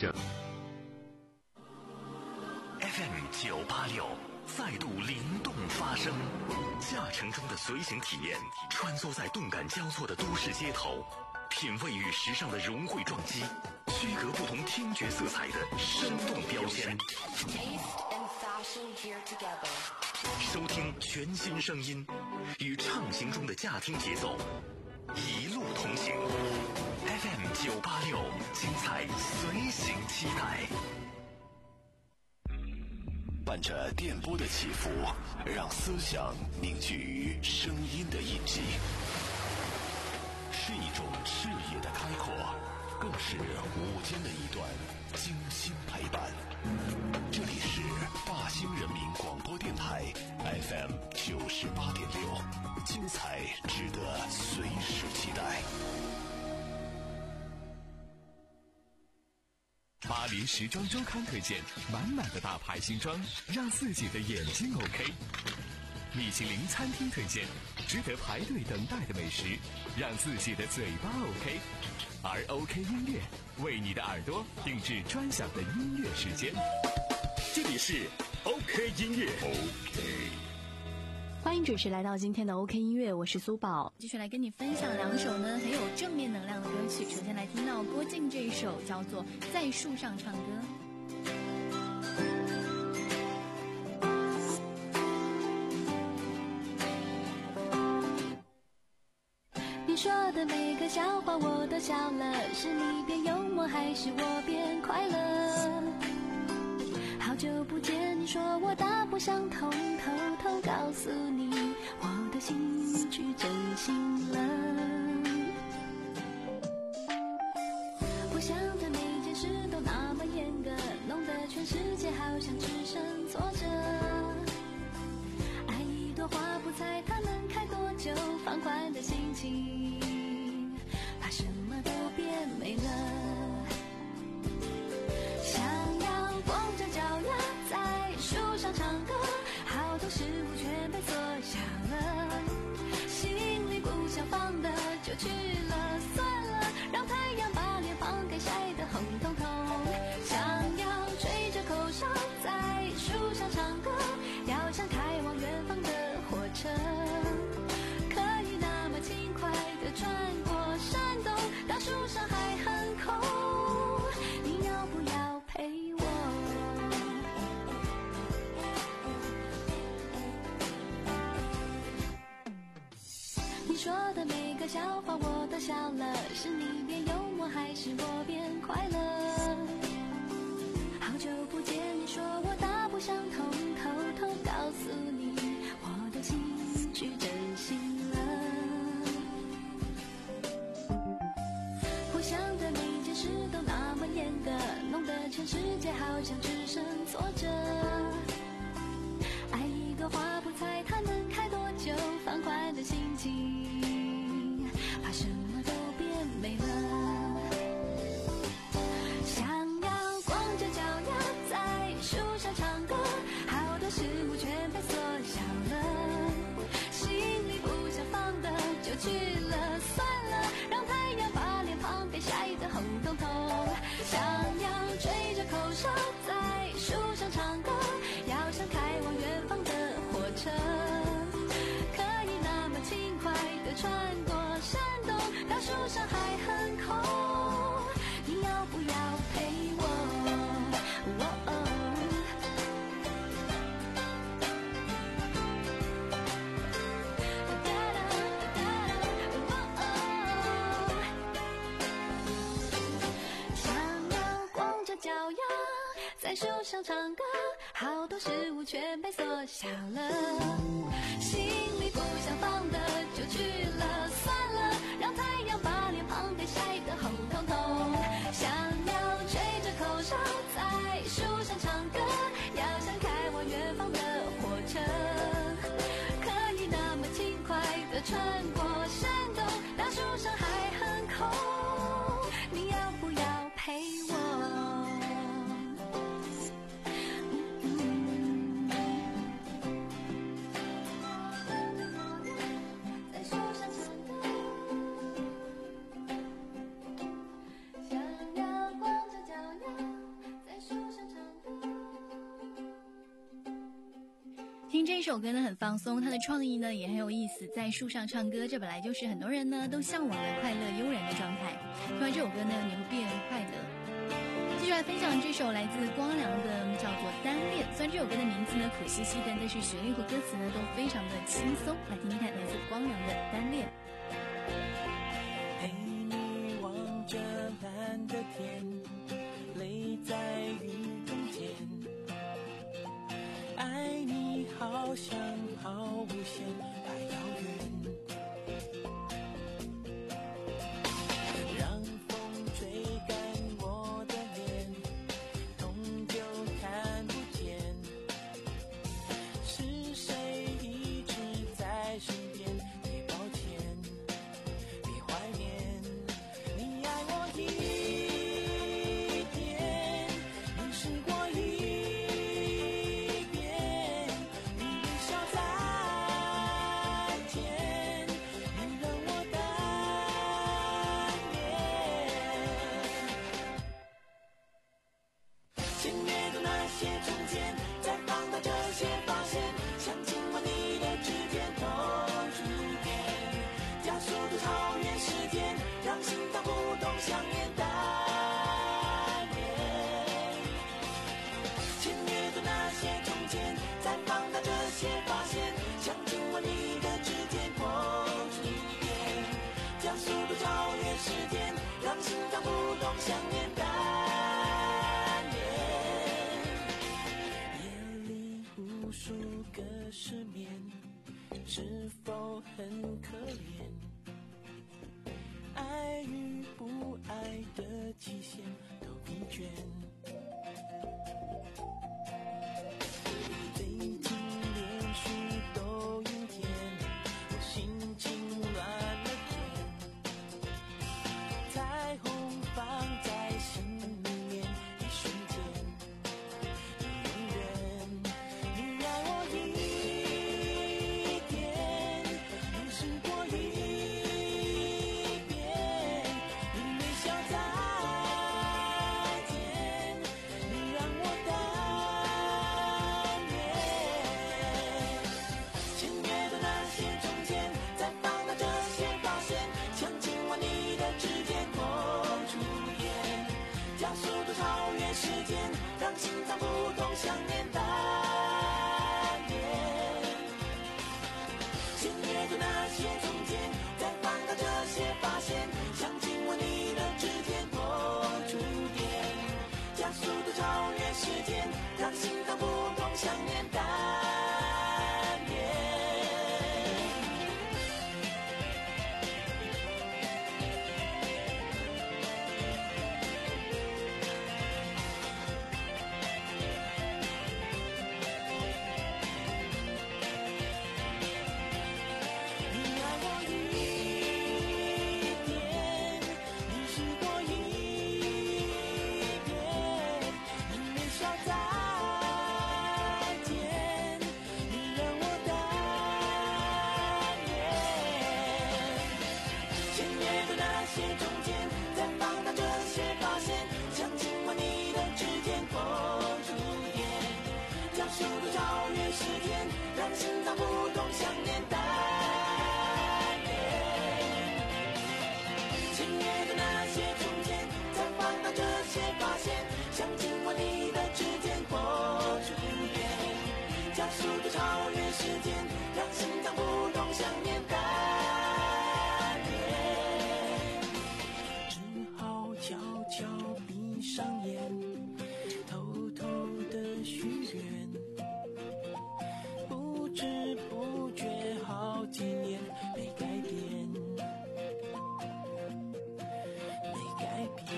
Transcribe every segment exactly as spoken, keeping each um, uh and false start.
证。 F M 九八六再度灵动发声，驾乘中的随行体验，穿梭在动感交错的都市街头，品味与时尚的融汇撞击，区隔不同听觉色彩的生动标签。收听全新声音，与畅行中的驾听节奏，一路同行。F M 九八六，精彩随行期待。 伴着电波的起伏，让思想凝聚于声音的印记，是一种视野的开阔，更是午间的一段精心陪伴。这里是大兴人民广播电台 F M 九十八点六，精彩值得随时期待。 巴黎时装周刊推荐满满的大牌新装，让自己的眼睛 OK。米其林餐厅推荐值得排队等待的美食，让自己的嘴巴 OK。而 OK 音乐为你的耳朵定制专享的音乐时间。这里是 OK 音乐 OK。 欢迎准时来到今天的 OK 音乐，我是苏宝，继续来跟你分享两首呢很有正面能量的歌曲。首先来听到郭靖这一首叫做《在树上唱歌》。 你说的每个笑话我都笑了，是你变幽默还是我变快乐？好久不见，你说我大不相同，偷偷告诉你我的心去真心了。我想的每件事都那么严格，弄得全世界好像只剩挫折。爱一朵花不猜它能开多久，放宽的心情怕什么都变美了。唱歌，好多事物全被缩小了，心里不想放的就去了，算了，让太阳把脸庞给晒得红彤彤。想要吹着口哨在树上唱歌，要像开往远方的火车，可以那么轻快地穿过山洞，当树上还很空，你要不要陪我？说的每个笑话我都笑了，是你变幽默还是我变快乐？好久不见，你说我大不相同，偷偷告诉你我的心去真心了。我想的每件事都那么严格，弄得全世界好像只剩挫折。爱一朵花不猜它能开多久，放宽的心情怕什么都变美了。想要光着脚丫在树上唱歌，好多事物全被缩小了，心里不想放的就去了，算了，让太阳把脸庞给晒得红彤彤。想要吹着口哨在树上唱歌，要像开往远方的火车，可以那么轻快地穿过山洞，当树上还很空，你要不要陪我？哦哦脚丫在树上唱歌，好多事物全被缩小了，心里不想放的就去了，算了，让太阳把脸庞给晒得红彤彤。想要吹着口哨在树上唱歌，要像开往远方的火车，可以那么轻快地穿过山洞，当树上还很空，你要不要陪我？ 听这首歌呢很放松，它的创意呢也很有意思，在树上唱歌，这本来就是很多人呢都向往的快乐悠然的状态。听完这首歌呢，你会变快乐。继续来分享这首来自光良的叫做《单恋》，虽然这首歌的名字呢可惜惜，但但是旋律和歌词呢都非常的轻松。来听听看来自光良的《单恋》。 陪你望着蓝的天，泪在雨中间，爱你好像好无限，太遥远，让风吹干我的脸，痛就看不见，是谁一直在身边，别抱歉，别怀念，你爱我一点，你试过一遍，你微笑再见，你让我单恋。签约的那些从前，再放大这些发现，想亲吻你的指尖投入电，加速度超越时间，让心脏不动想念单恋。签约的那些从前，再放大这些发现，想亲吻你的指尖投入电，加速度超越时间，让心脏不动想念单恋。夜里无数个失眠，是否很可怜？爱与不爱的期限都疲倦。最近连续都阴天，我心情乱了天，彩虹放在心里面，一瞬间，你永远，你爱我一点，你试过一遍，你微笑再见，你让我单恋。签约的那些从前，再放大这些发现，想亲吻你的指尖多出点，加速度超越时间，让心脏不动想念单恋。签约的那些从前，再放大这些发现，想亲吻你的指尖多出点，加速度超越时间，让心脏不动想念单恋。你爱我一点，你试过一遍，你微笑再见，你让我单恋。签约的那些中间，再放大这些发现，想亲吻你的指尖多出点，加速度超越时间，让心脏不动想念单恋。签约的那些从前，再放大这些发现，想亲吻你的指尖多出点，加速度超越时间，让心脏不动想念单恋。只好悄悄闭上眼，偷偷的许愿，不知不觉好几年没改变，没改变。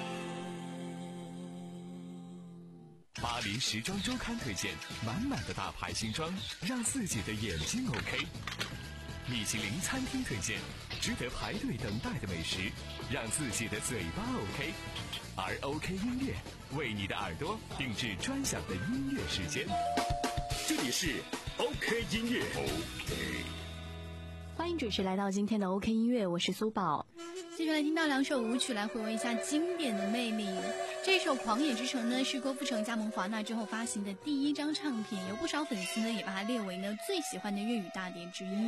巴黎时装周刊推荐满满的大牌新装，让自己的眼睛 OK。米其林餐厅推荐值得排队等待的美食，让自己的嘴巴 OK。而 OK 音乐为你的耳朵定制专享的音乐时间。 这里是 OK 音乐。OK。 欢迎准时来到今天的 OK 音乐，我是苏宝。接下来听到两首舞曲来回味一下经典的魅力。 这首《狂野之城》呢，是郭富城加盟华纳之后发行的第一张唱片，有不少粉丝呢也把它列为呢最喜欢的粤语大碟之一。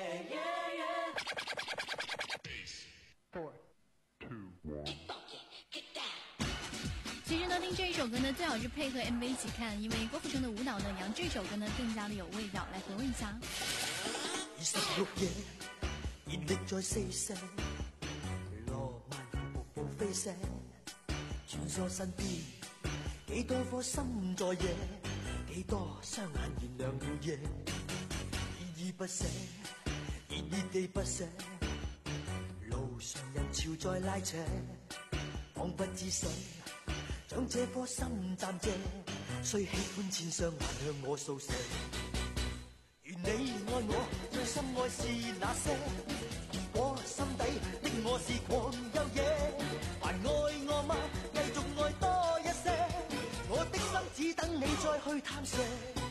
其实呢，听这一首歌呢，最好是配合 M V 一起看，因为郭富城的舞蹈呢，也让这首歌呢更加的有味道。来回味一下。 二十六夜，熱力在四射，羅曼瀑布飛射，穿梭身邊，幾多顆心在野，幾多雙眼燃亮了夜，依依不捨，熱熱地不捨，路上人潮在拉扯，彷不知誰將這顆心暫借，雖喜歡千雙眼向我訴說。如你愛我，最深愛是那些。如果心底的我是狂又野，還愛我嗎？繼續愛多一些。我的心只等你再去探索。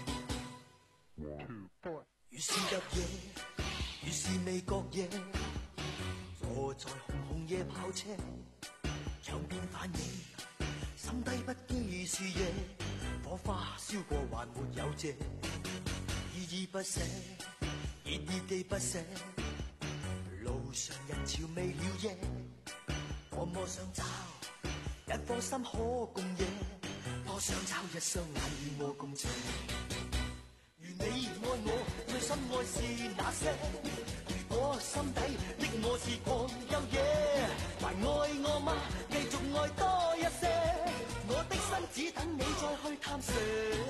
如是入夜，如是未覺夜，坐在紅紅夜跑車，窗邊反映，心底不羈是夜，火花燒過還沒有謝。依依不捨，熱熱地不捨，路上人潮未了夜，多麼想找一顆心可共夜，多想找一雙眼與我共情。如你愛我，最深愛是那些。如果心底的我是狂又野，還愛我嗎？繼續愛多一些，我的心只等你再去探索。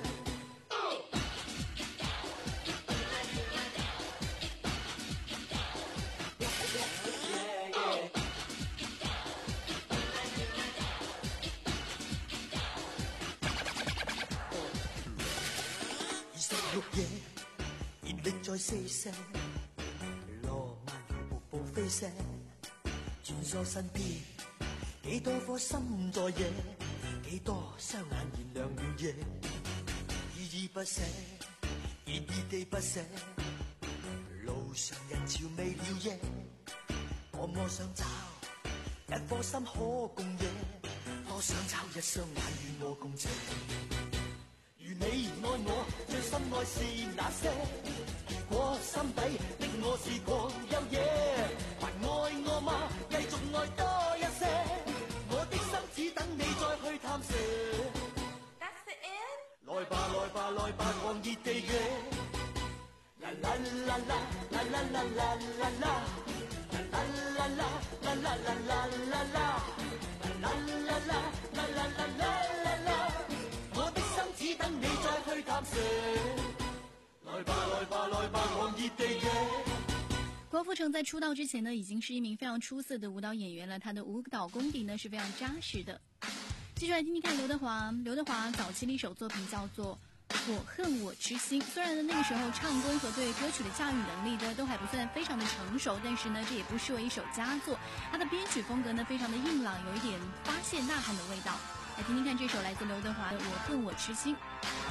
綠野，熱力在四射，羅曼如瀑布飛射，穿梭身邊，幾多顆心在野，幾多雙眼燃亮了夜，依依不捨，熱熱地不捨，路上人潮未了夜，多麼想找一顆心可共夜，多想找一雙眼與我共情。如你愛我，最深愛是那些。如果心底的我是狂又野，還愛我嗎？繼續愛多一些，我的心只等你再去探索。That's the end。來吧來吧來吧，狂熱地嘅，啦啦啦啦啦啦啦啦啦啦，啦啦啦啦啦啦啦啦啦啦，啦啦啦啦啦啦啦啦。我的心只等你再去探索，來吧來吧來吧，狂熱地嘅。 郭富城在出道之前呢，已经是一名非常出色的舞蹈演员了，他的舞蹈功底呢是非常扎实的。继续来听听看刘德华，刘德华早期的一首作品叫做《我恨我痴心》。虽然呢那个时候唱功和对歌曲的驾驭能力呢都还不算非常的成熟，但是呢这也不失为一首佳作。他的编曲风格呢非常的硬朗，有一点发泄呐喊的味道。来听听看这首来自刘德华的《我恨我痴心》。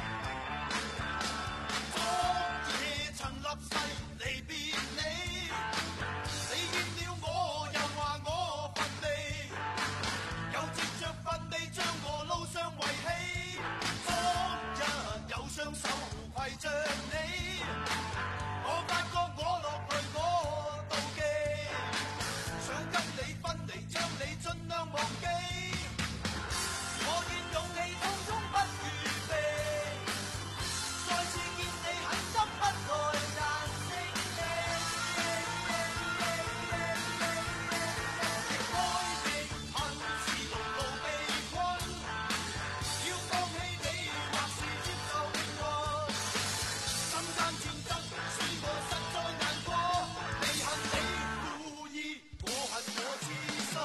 昨夜曾立誓離別你，你怨了我又話我乏味，又藉着乏味將我路上遺棄。當日有雙手攜着你，我發覺我落淚我妒忌，想跟你分離將你盡量忘記。我願勇氣通通不預備，再次見你很急不來難勝地，愛的恨是牢牢被困，要放棄你或是接受命運，心間戰爭使我實在難過，你恨你故意，我恨我痴心。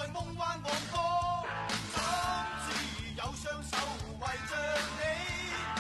為着你。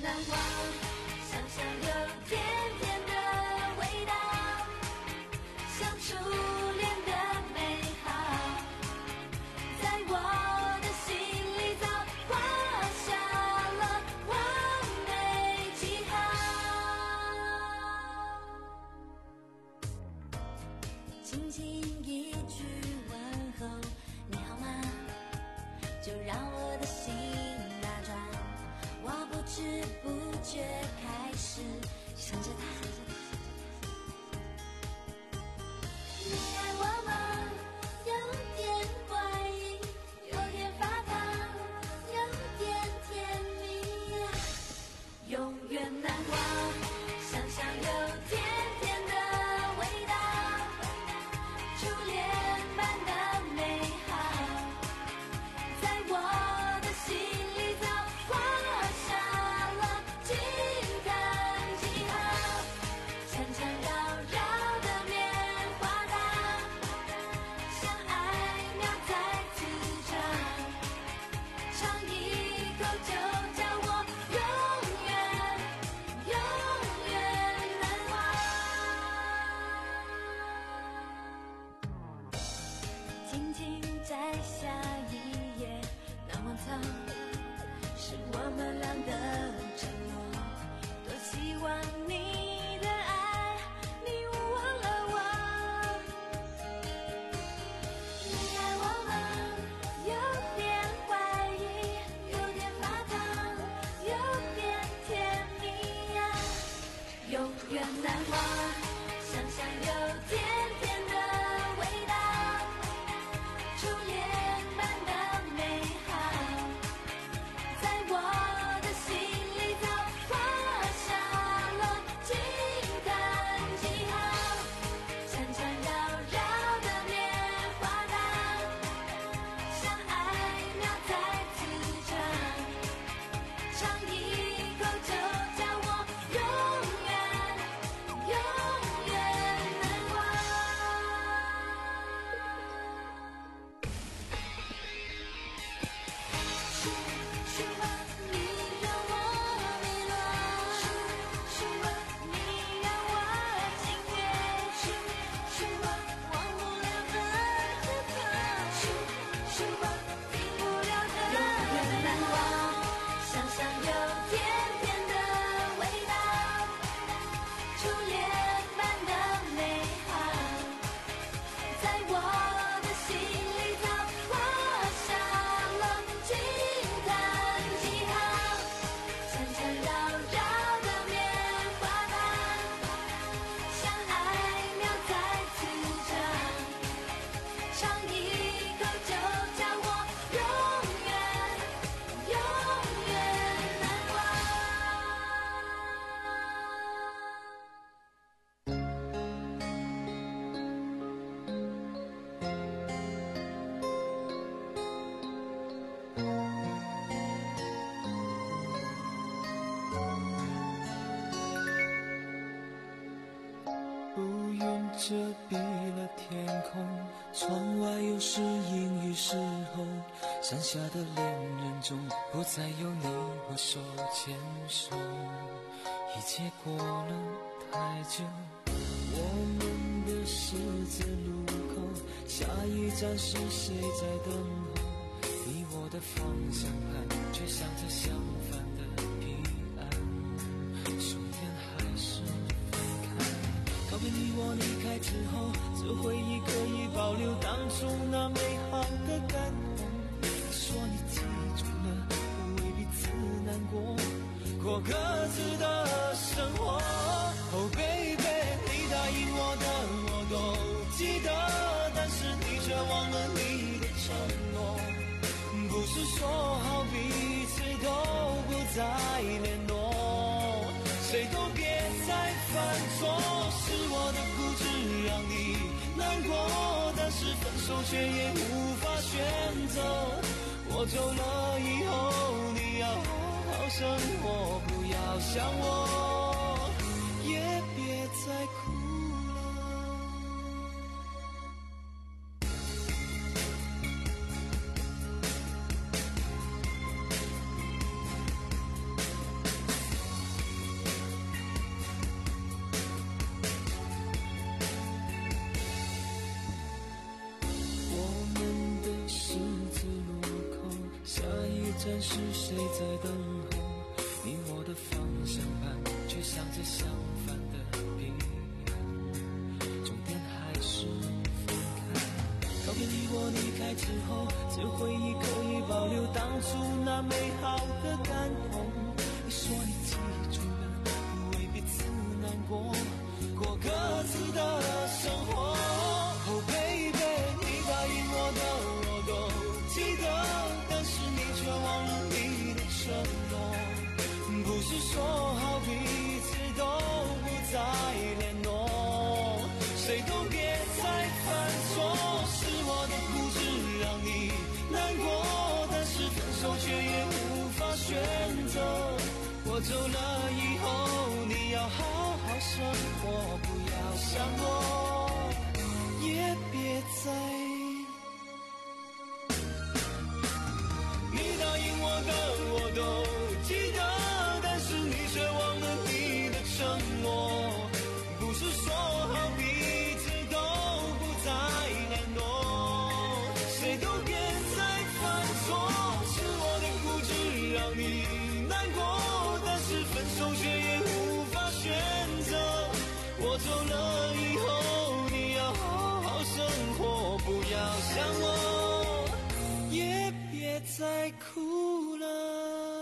难忘，想象有甜甜的味道，像初恋的美好，在我的心里早画下了完美记号。轻轻一句问候，你好吗？就让我的心打转，我不知不觉开始想着他。你爱我吗？有点怀疑，有点发烫，有点甜蜜啊，永远难忘。想象有甜甜的味道，初恋般的美好，在我的心里早画下了惊叹记号，缠缠绕绕的棉花糖，像爱苗在滋长，尝一口就叫我永远永远难忘。静静摘下一页难忘草，是我们俩的承诺，多希望你的爱你忘了我。你爱我吗？有点怀疑，有点发烫，有点甜蜜啊，永远难忘。想象有甜甜的味道，初恋般的美好，在我的心里早画下了惊叹记号，缠缠绕绕的棉花糖，像爱苗在滋长，尝一口就叫我永远永远难忘。是是吗？你让我迷乱，是是吗？你让我惊跃，是是吗？忘不了的可怕，是是吗？停不了的永远难忘。想象有甜甜的味道，初恋般的美好，在我的心里早画下了惊叹记号，缠缠绕绕的棉花糖，像爱苗在滋长，尝一口就叫我永远永远难忘。 乌云遮蔽了天空，窗外又是阴雨时候，山下的恋人中不再有你我手牵手，一切过了太久，我们的十字路口，下一站是谁在等候？你我的方向盘却向着相反的彼岸，终点还是分开。告别你我离开之后，这回忆可以保留当初那美好的感动。你说你记住了，不为彼此难过，过各自的生活。Oh baby， 你答应我的我都记得，但是你却忘了你的承诺。不是说好彼此都不再联络，谁都别再犯错。是我的固执让你难过，但是分手却也无法选择。我走了以后，你要好好生活，不要想我，也别再哭了。 下一站是谁在等候？你我的方向盘却向着相反的彼岸，终点还是分开。告别你我离开之后，这回忆可以保留当初那美好的感动。你说你记住了，不为彼此难过，过各自的生活。Oh baby， 你答应我的我都记得，但是你却忘了你的承诺。不是说好彼此都不再联络，谁都别再犯错。是我的固执让你难过，但是分手却也无法选择。我走了以后，你要好好生活，不要想我，也别再。你答应我的我都记得，但是你却忘了你的承诺。不是说好彼此都不再联络，谁都别再犯错。是我的固执让你难过，但是分手却也无法选择。我走了以后，你要好好生活，不要想我，也别再哭了。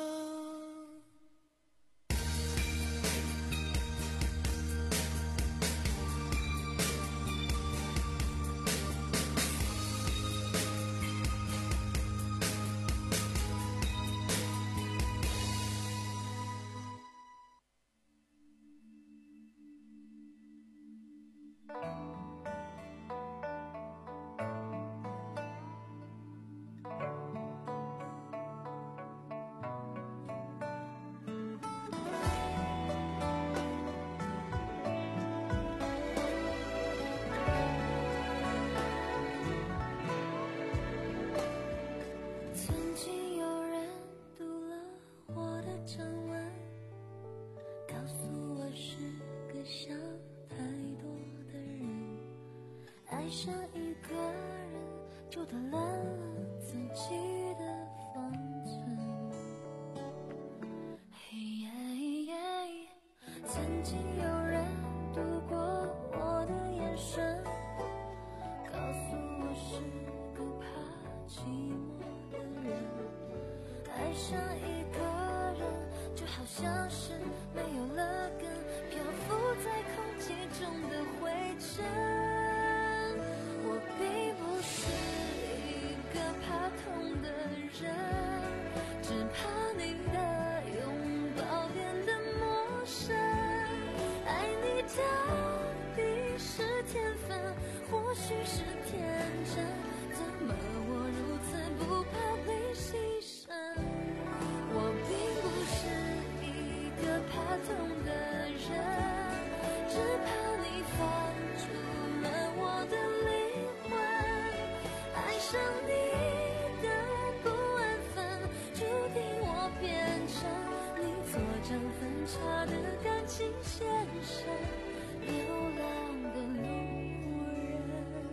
爱上一个人，就断乱了自己的方寸。嘿耶耶，曾经有人读过我的眼神，告诉我是个怕寂寞的人。爱上一个人，就好像是没有了根，漂浮在空气中的灰尘。并不是一个怕痛的人，只怕你的拥抱变得陌生。爱你到底是天分，或许是天真，怎么我如此不怕被牺牲？我并不是一个怕痛的人，只怕你放逐了我的灵魂。爱上你的不安分，注定我变成你作证分岔的感情先生，流浪的路人。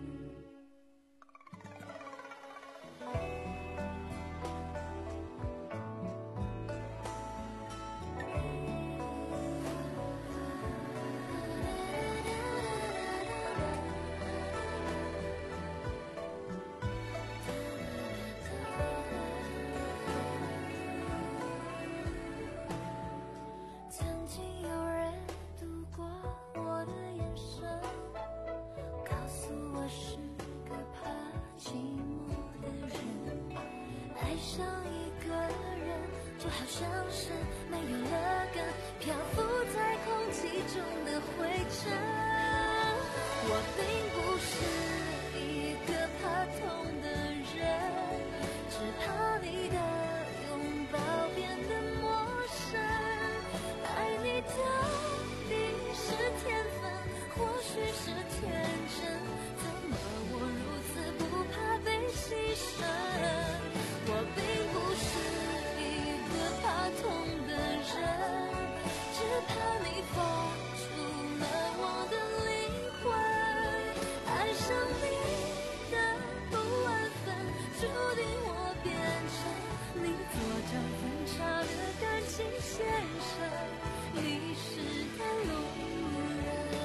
曾经有人读过我的眼神，告诉我是个怕寂寞的人。爱上一个人，就好像是没有了根，漂浮在空气中的灰尘。我并不是一个怕痛的人，只怕你的拥抱变得陌生。爱你到底是天分，或许是天真，怎么我如此不怕被牺牲？我并不是一个怕痛的人，只怕你放逐了我的灵魂。爱上心先生，迷失的路人。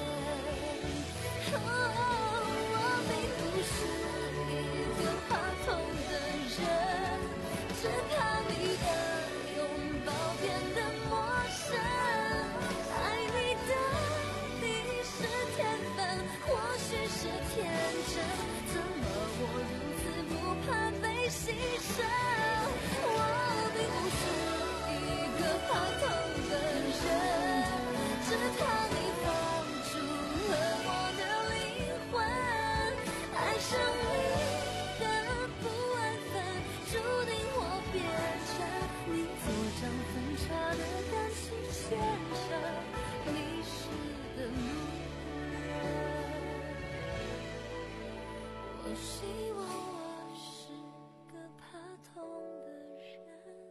哦，我并不是一个怕痛的人，只怕你的拥抱变得陌生。爱你的你是天分，或许是天真，怎么我如此不怕被牺牲？我并不是一个怕痛的人，只怕你放逐了我的灵魂。爱上你的不安分，注定我变成你左张分叉的感情线上迷失的路人。我希望我是个怕痛的人。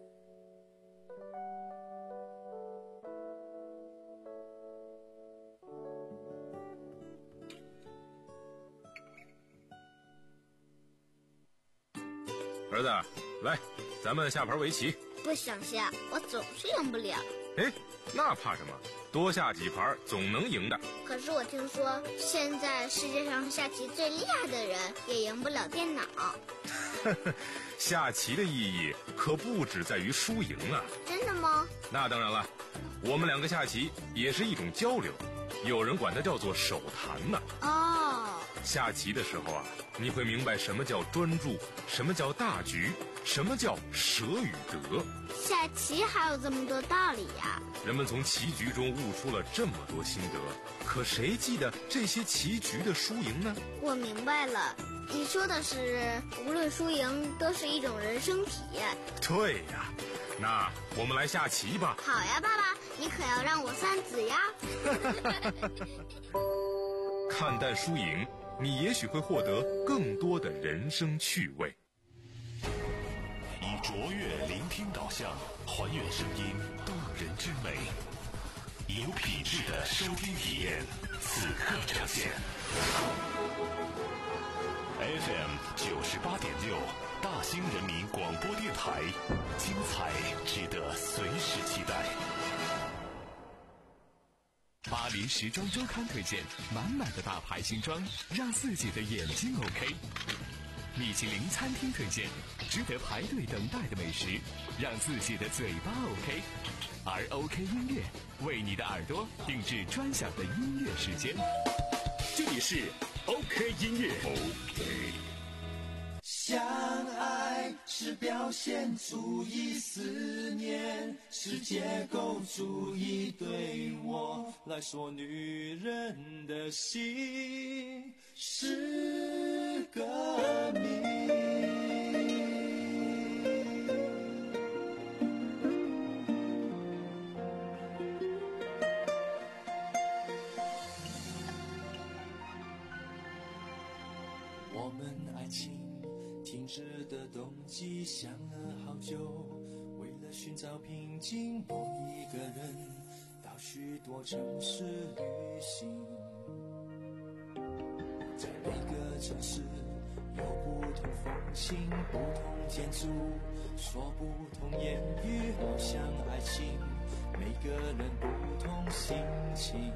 儿子，来，咱们下盘围棋。 不想下，我总是赢不了。 哎，那怕什么？多下几盘总能赢的。 可是我听说，现在世界上下棋最厉害的人也赢不了电脑。 下棋的意义可不只在于输赢啊。 真的吗？ 那当然了，我们两个下棋也是一种交流，有人管它叫做手谈呢。 哦， 下棋的时候啊，你会明白什么叫专注，什么叫大局，什么叫舍与得。 下棋还有这么多道理呀！ 人们从棋局中悟出了这么多心得，可谁记得这些棋局的输赢呢？ 我明白了，你说的是无论输赢都是一种人生体验。 对呀，那我们来下棋吧。 好呀，爸爸，你可要让我三子呀。 看淡输赢，你也许会获得更多的人生趣味。 以卓越聆听导向，还原声音动人之美，以有品质的收听体验，此刻呈现。F M 九十八点六，大兴人民广播电台，精彩值得随时期待。 巴黎时装周刊推荐满满的大牌新装，让自己的眼睛 OK。米其林餐厅推荐值得排队等待的美食，让自己的嘴巴 OK。而 OK 音乐为你的耳朵定制专享的音乐时间。这里是 OK 音乐。OK。 相爱是表现主义，思念是结构主义。对我来说，女人的心是个谜。我们爱情停止的动机，想了好久，为了寻找平静，某一个人到许多城市旅行。在每个城市有不同风情，不同建筑，说不同言语，好像爱情，每个人不同心情。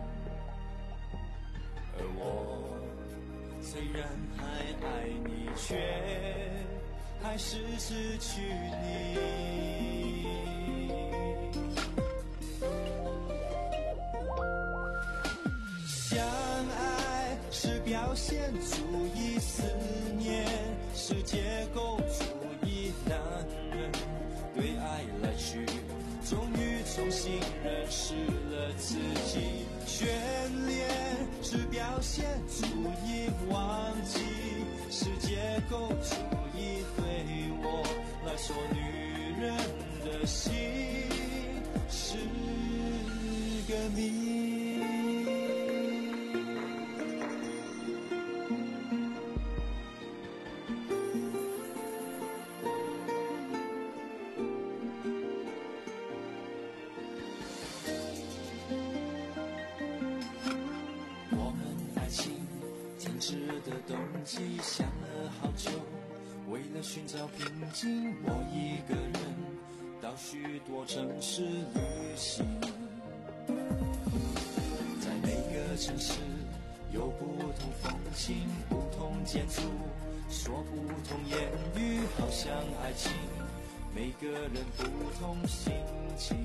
而我虽然还爱你，却还是失去你。相爱是表现主义，思念是结构主义。男人对爱来去，终于重新认识了自己。眷恋是表现主义，忘记是结构主义。对我来说，女人的心是个谜。想了好久，为了寻找平静，我一个人到许许多城市旅行，在每个城市有不同风情，不同建筑，说不同言语，好像爱情，每个人不同心情。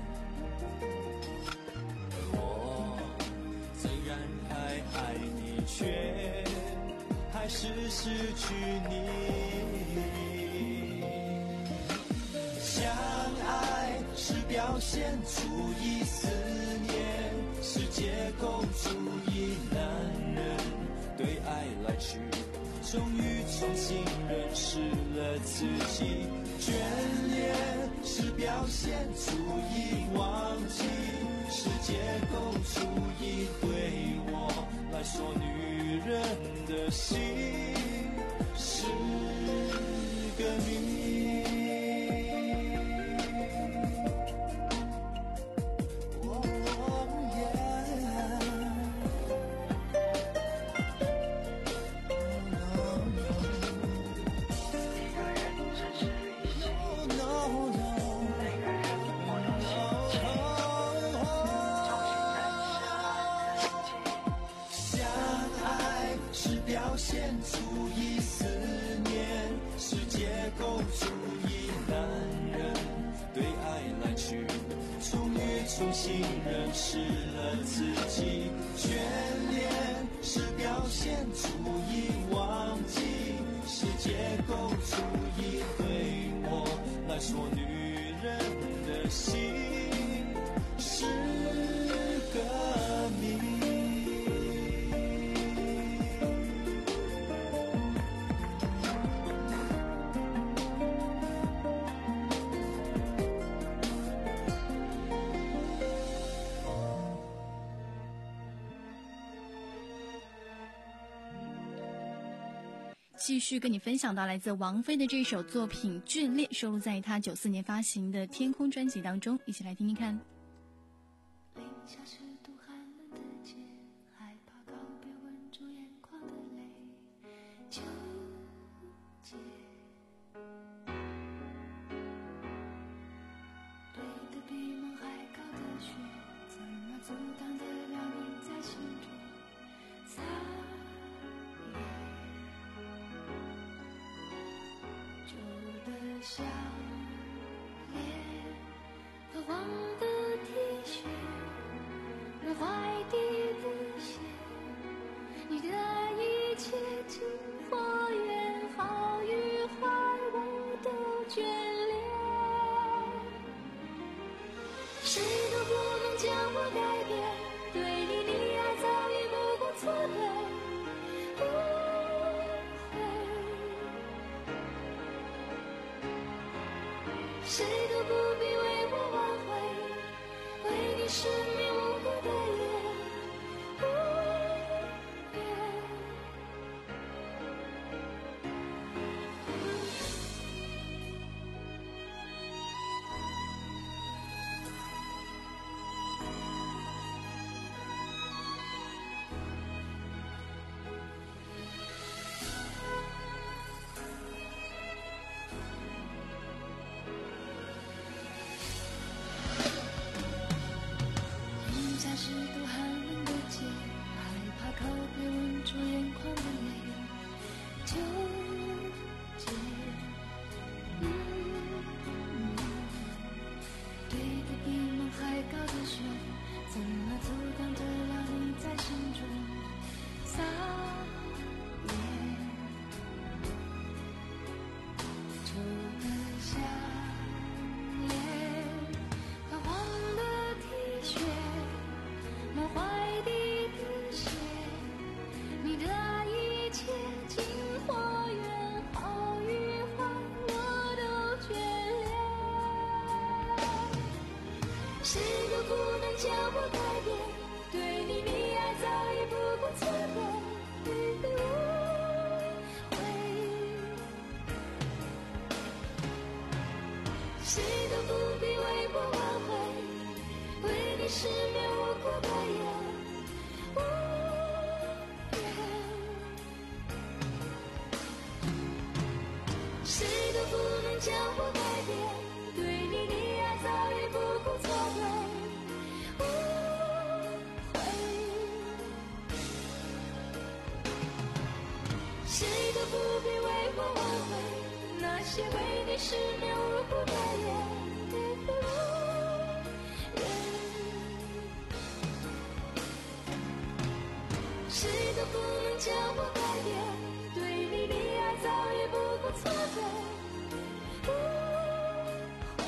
而我虽然还爱你，却还是失去你。相爱是表现出一思念，是借口出一男人对爱来去，终于重新认识了自己。眷恋是表现出一忘记，是借口出一对我来说，女人的心是个谜。表现出一思念，是借口出一男人对爱来去，终于重新认识了自己。眷恋是表现出一忘记，是借口出一对我来说，女人的心是个谜。 继续跟你分享到来自王菲的这首作品《眷恋》，收录在她九四年发行的《天空》专辑当中，一起来听听看。 零下十度寒冷的街，害怕告别吻住眼眶的泪，纠结堆得比梦还高的雪，怎么阻挡得了你在心中撒野？旧的项链和黄的 T 恤，那怀底的鞋，你的一切经过远好与坏我都眷恋，谁都不能将我改变，对你溺爱早已不顾错对不悔，谁都不必为我挽回，为你失眠无辜的眼无言。零下十度寒冷的街，害怕告别吻住眼眶的泪，纠结嗯堆得比梦还高的雪，怎么阻挡得了你在心中撒野？旧的项链和黄的 T 恤，那怀底的鞋，你的一切经过远好与坏我都眷恋，谁都不能将我改变，对你溺爱早已不顾错对与误会，谁都不必为我挽回，为你失眠无辜的眼无言，谁都不能将我改变，对你溺爱些为你十年如不改变。谁都不能叫我改变，对你的爱早已不顾错对。不会，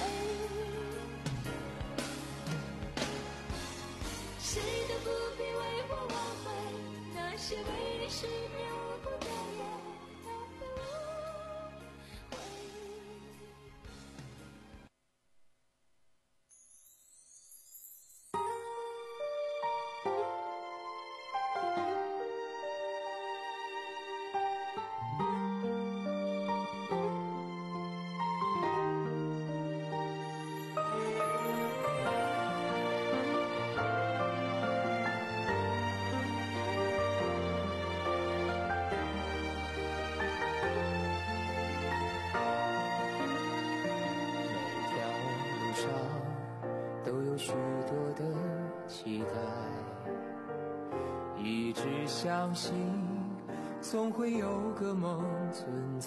谁都不必为我挽回，那些为你十年我不改变。 许多的期待，一直相信总会有个梦存在。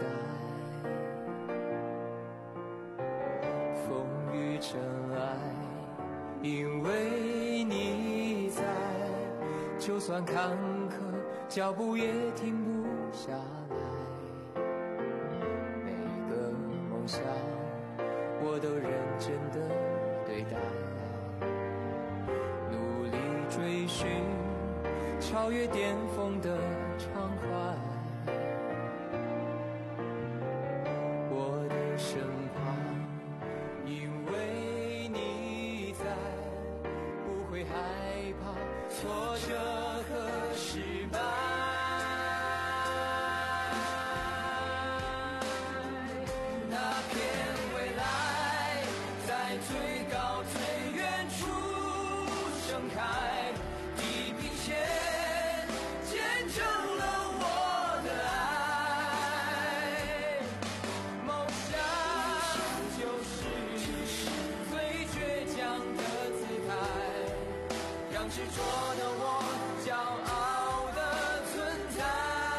风雨尘埃，因为你在，就算坎坷，脚步也停不下来。每个梦想，我都认真的对待。追寻超越巅峰的畅快，我的身旁，因为你在，不会害怕挫折和失败。那片未来，在最高最远处盛开。执着的我，骄傲的存在，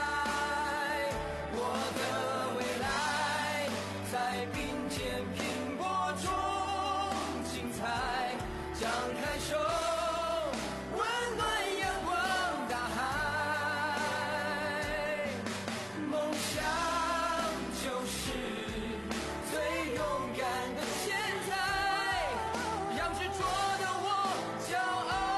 我的未来在并肩拼搏中精彩，张开手，温暖阳光大海，梦想就是最勇敢的现在，让执着的我骄傲。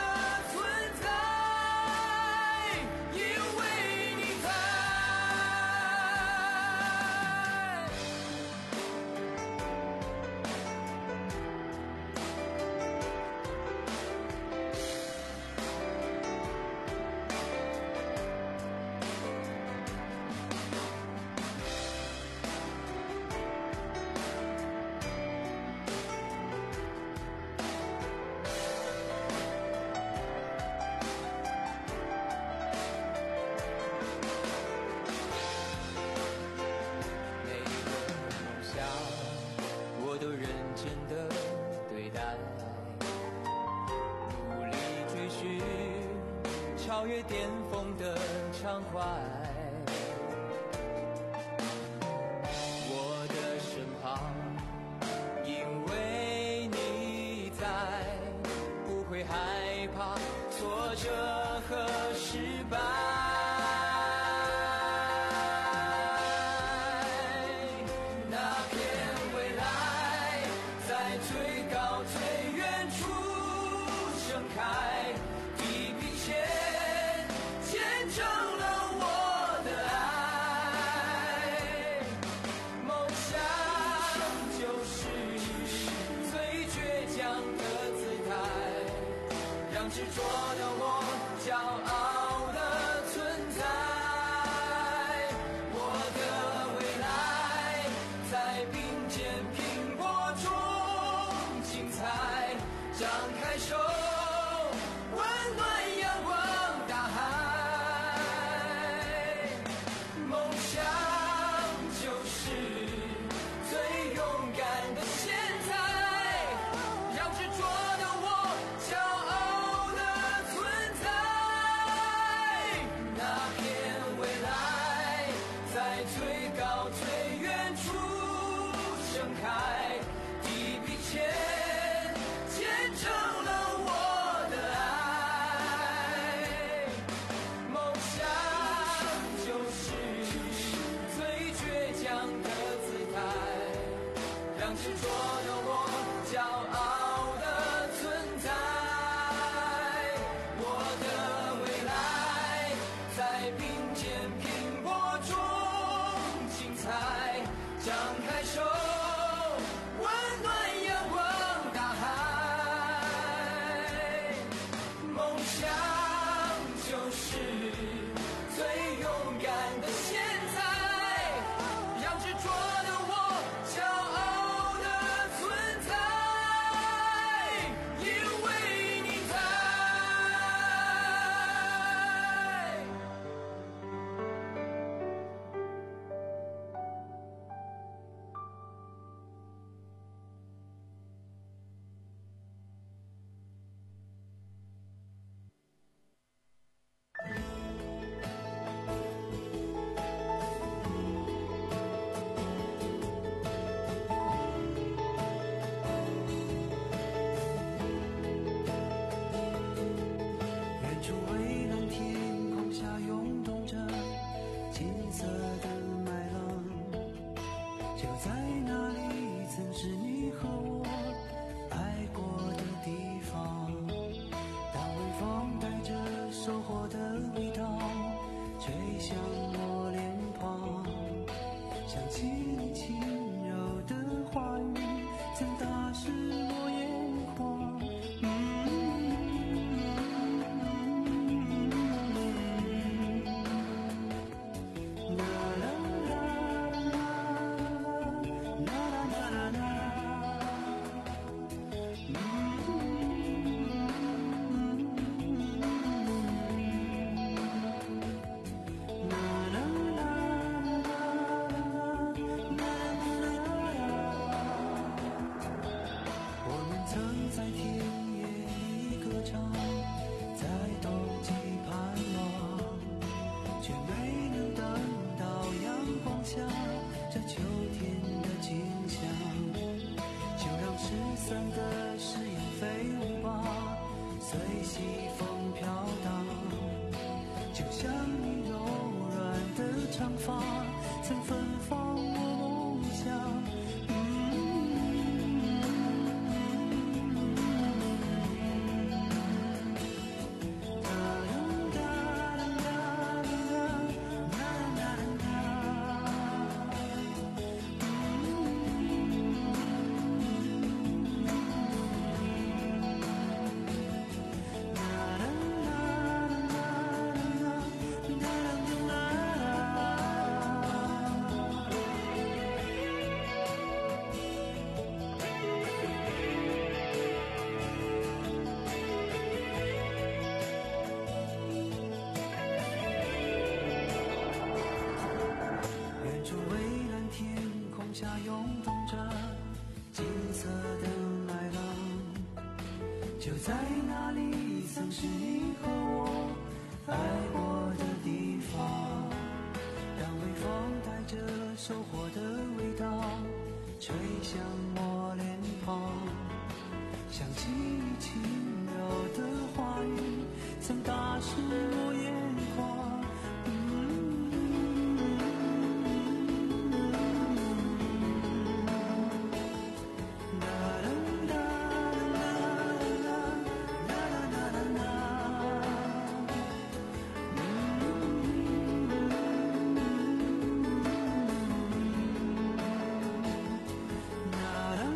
我都认真的对待，努力追寻超越巅峰的畅快。我的身旁，因为你在，不会害怕挫折和失败。执着的我，骄傲的存在，我的未来在并肩拼搏中精彩，张开手，温暖阳光大海，梦想就是最勇敢的现在，让执着的我骄傲。 的我，骄傲的存在。我的未来在并肩拼搏中精彩，张开手，温暖眼望大海。梦想就是最勇敢的现在，让执着的我骄傲的存在，因为你在。 远处蔚蓝天空下涌动着金色的麦浪，就在那里曾是你和我爱过的地方。当微风带着收获的味道吹向我脸庞，想起你轻柔的话语曾打湿我眼眶。我们曾在田野里歌唱，在冬季盼望，却没能等到阳光下这秋天的景象。就让失散的誓言飞舞吧，随西风飘荡。就像你柔软的长发，曾芬芳我梦想。远处蔚蓝天空下涌动着金色的麦浪，就在那里曾是你和我爱过的地方。让微风带着收获的味道吹向我脸庞，想起你轻柔的话语曾打湿我眼眶。啦啦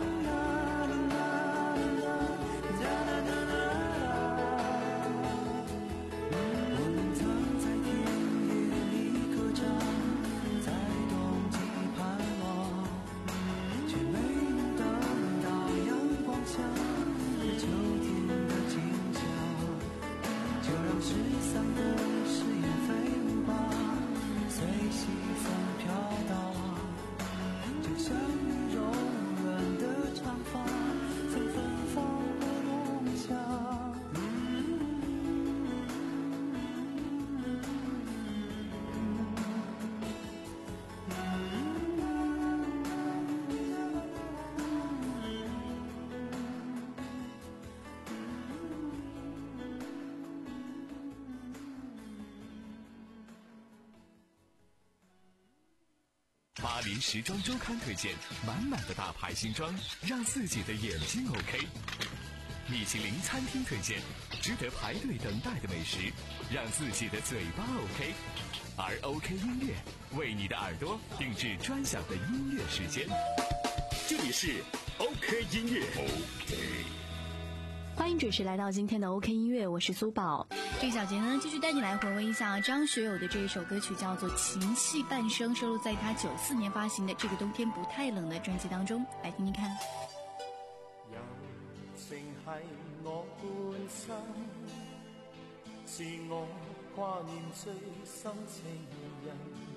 巴黎时装周刊推荐满满的大牌新装，让自己的眼睛 OK。米其林餐厅推荐值得排队等待的美食，让自己的嘴巴 OK。而 OK 音乐为你的耳朵定制专享的音乐时间。 这里是 OK 音乐 OK。 欢迎准时来到今天的 OK 音乐，我是苏宝。这个小节呢，继续带你来回味一下张学友的这一首歌曲，叫做《情系半生》，收录在他九四年发行的《这个冬天不太冷》的专辑当中，来听听看。 友情係我半生，是我掛念最深情人，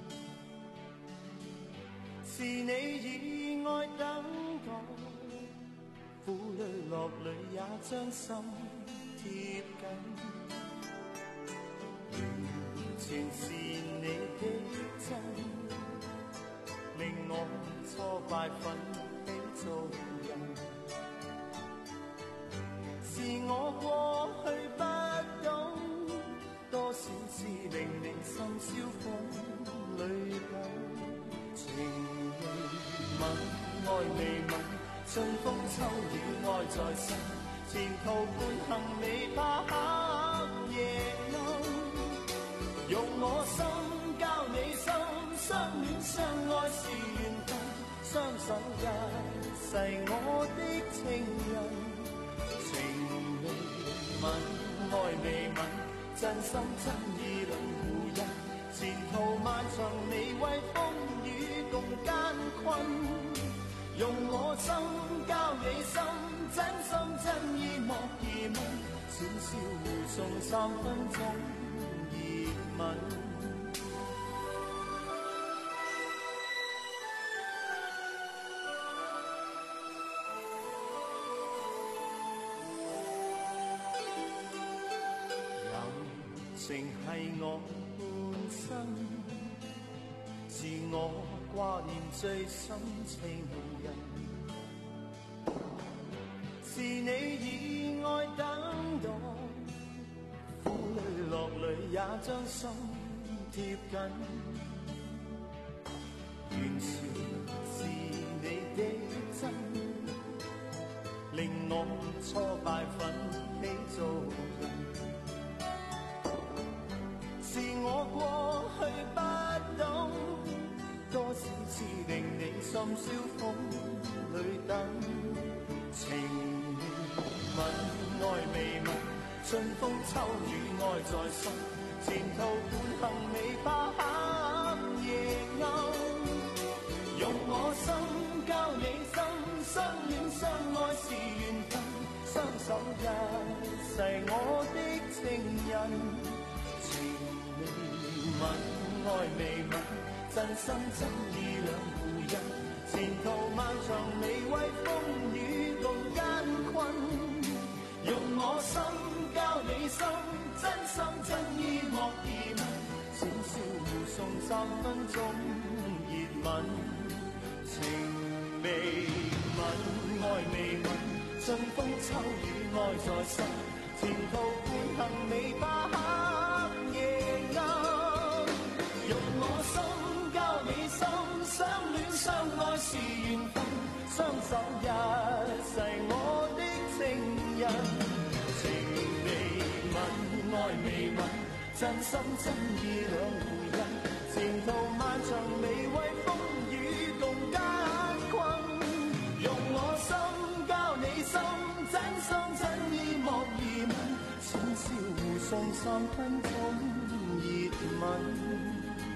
是你以愛等待，苦淚落淚也將心貼緊。完全是你的真，令我挫敗奮起做人。是我過去不懂，多少次令你心燒風裏緊。情未泯，愛未泯，春風秋雨愛在身，前途伴行未怕黑夜暗。用我心交你心，相戀相愛是緣分，雙手一世我的情人。情未泯，愛未泯，真心真意兩互印，前途漫長未為風雨共艱困。用我心交你心，真心真意莫疑問，淺笑互送三分鐘吻。友情係我半生，是我掛念最深情人，是你以愛等待，苦淚落淚也將心貼緊，完全是你的真，令我挫敗奮起做人。是我過去不懂，多少次令你心燒風裏等。情未泯，愛未泯，春風秋雨愛在身，前途伴行未怕黑夜暗。用我心交你心，相戀相愛是緣分，雙手一世我的情人。情未泯，愛未泯，真心真意兩互印，前途漫長未為風雨共艱困。用我心交你心，真心真意莫疑問，淺笑互送三分鐘熱吻。情未泯，愛未泯，春風秋雨愛在身，前途伴行未怕黑夜暗。用我心交你心，相戀相愛是緣分，雙手一世我的情人。情未泯，愛未泯，真心真意兩互印，前途漫長未為風雨共艱困。用我心交你心，真心真意莫疑問，淺笑互送三分鐘熱吻。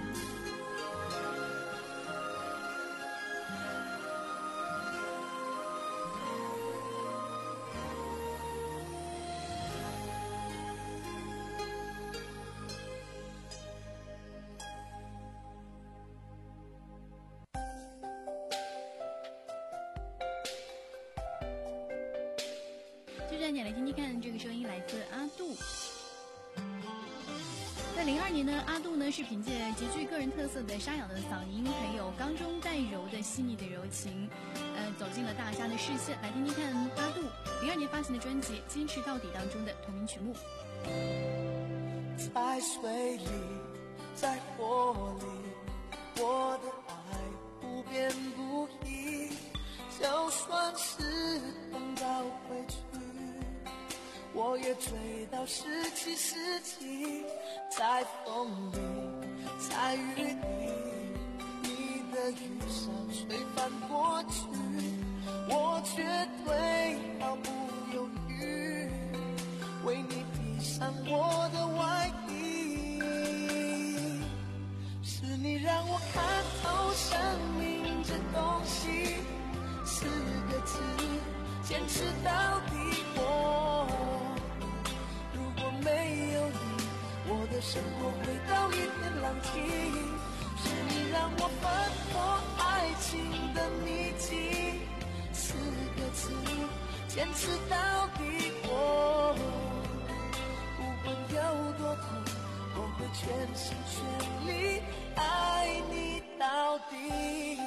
就这样，来听听看，这个声音来自阿杜。在零二年呢，阿杜呢是凭借极具个人特色的沙哑的嗓音，还有刚中带柔的细腻的柔情，呃，走进了大家的视线。来听听看阿杜零二年发行的专辑《坚持到底》当中的同名曲目。 在水里，在火里，我的爱变不易，就算是碰到回去，我也追到十七世纪，在风里，在雨里，你的雨伞吹翻过去，我绝对毫不犹豫，为你披上我的外衣。是你让我看透生命这东西，四个字，坚持到底。我如果没有你，我的生活回到一片狼藉。是你让我翻破爱情的秘籍，四个字，坚持到底。我不管有多痛，我会全心全力爱你到底。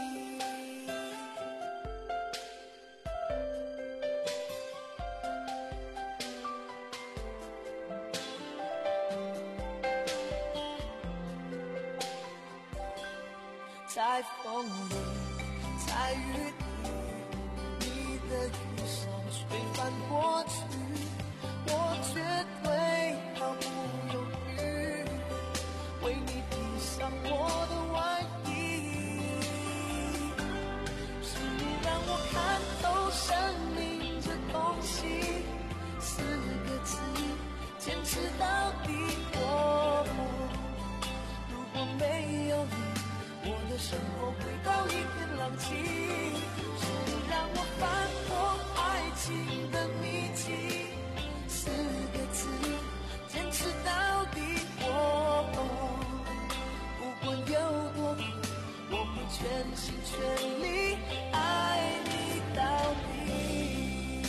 在风里，在雨里，你的雨伞吹翻过去，我绝对毫不犹豫，为你披上我的外衣。是你让我看透生命这东西，四个字，坚持到底。我如果没有你，我的生活回到一片狼藉。是你让我翻破爱情的秘籍，四个字，坚持到底。我不管有多苦，我会全心全力爱你到底。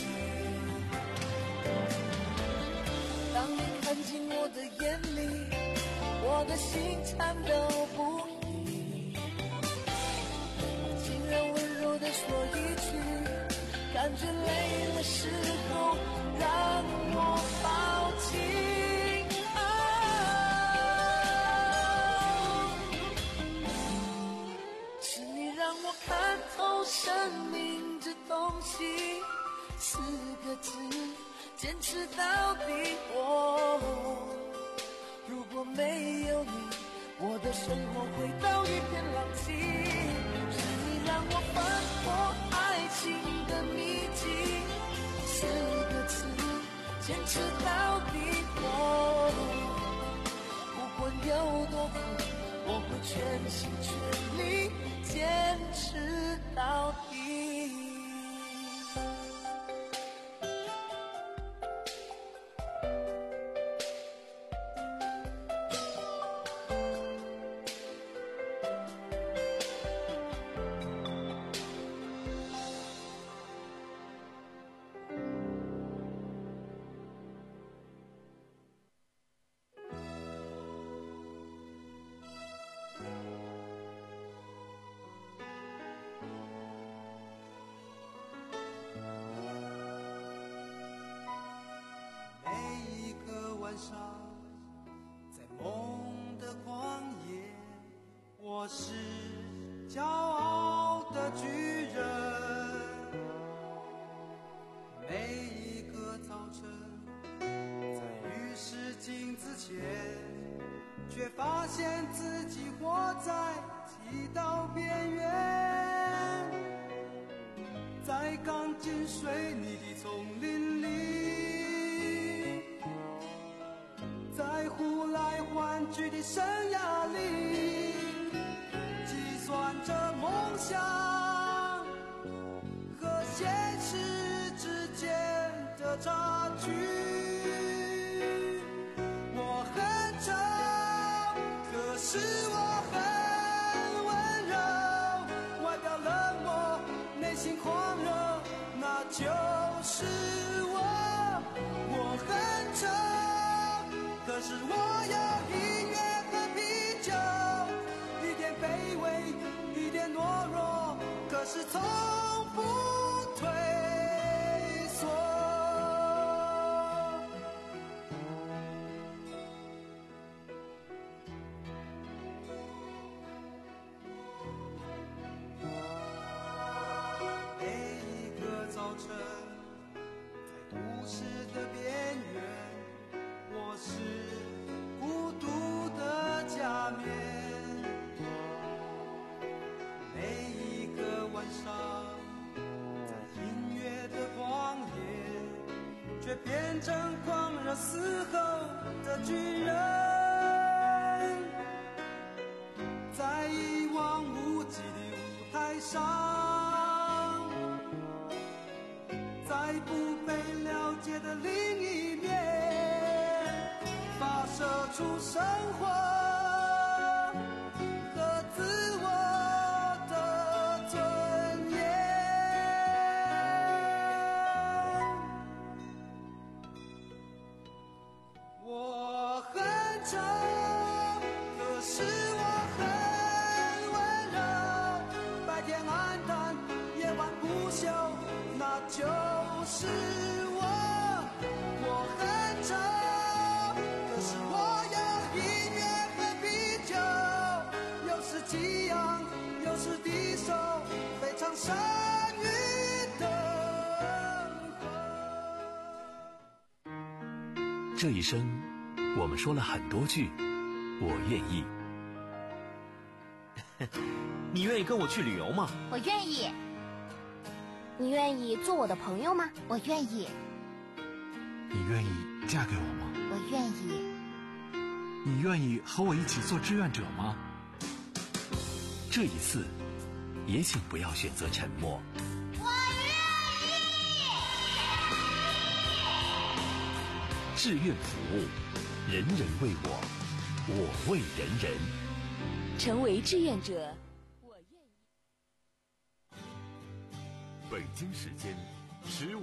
当你看进我的眼里，我的心颤抖不已，竟然温柔地说一句，感觉累了时候让我抱紧。啊，是你让我看透生命这东西，四个字，坚持到底。我如果没有你，我的生活回到一片狼藉。是你让我翻破爱情的秘籍，四个字，坚持到底。我不管有多苦，我会全心全力坚持到底。 晚上，在梦的旷野，我是骄傲的巨人。每一个早晨，在浴室镜子前，却发现自己活在剃刀边缘，在钢筋水泥的丛林里，在呼来唤去的生涯里，计算着梦想和现实之间的差距。我很丑，可是我很温柔，外表冷漠，内心狂热，那就是我。我很丑，可是我有音乐和啤酒，一点卑微，一点懦弱，可是从不退缩。 事的边缘，我是孤独的假面。每一个晚上，在音乐的荒野，却变成狂热嘶吼的巨人，在一望无际的舞台上，在不被了解的另一面，发射出生活和自我的尊严。我很丑，可是我很温柔，白天暗淡，夜晚不休，那就是我。我很丑，可是我有音乐和啤酒，有时激昂，有时低收，非常善于等候。 这一生，我们说了很多句我愿意。 你愿意跟我去旅游吗？ 我愿意。 你愿意做我的朋友吗？ 我愿意。 你愿意嫁给我吗？ 我愿意。 你愿意和我一起做志愿者吗？ 这一次，也请不要选择沉默。 我愿意。 志愿服务，人人为我，我为人人。 成为志愿者，我愿意。 北京时间十五。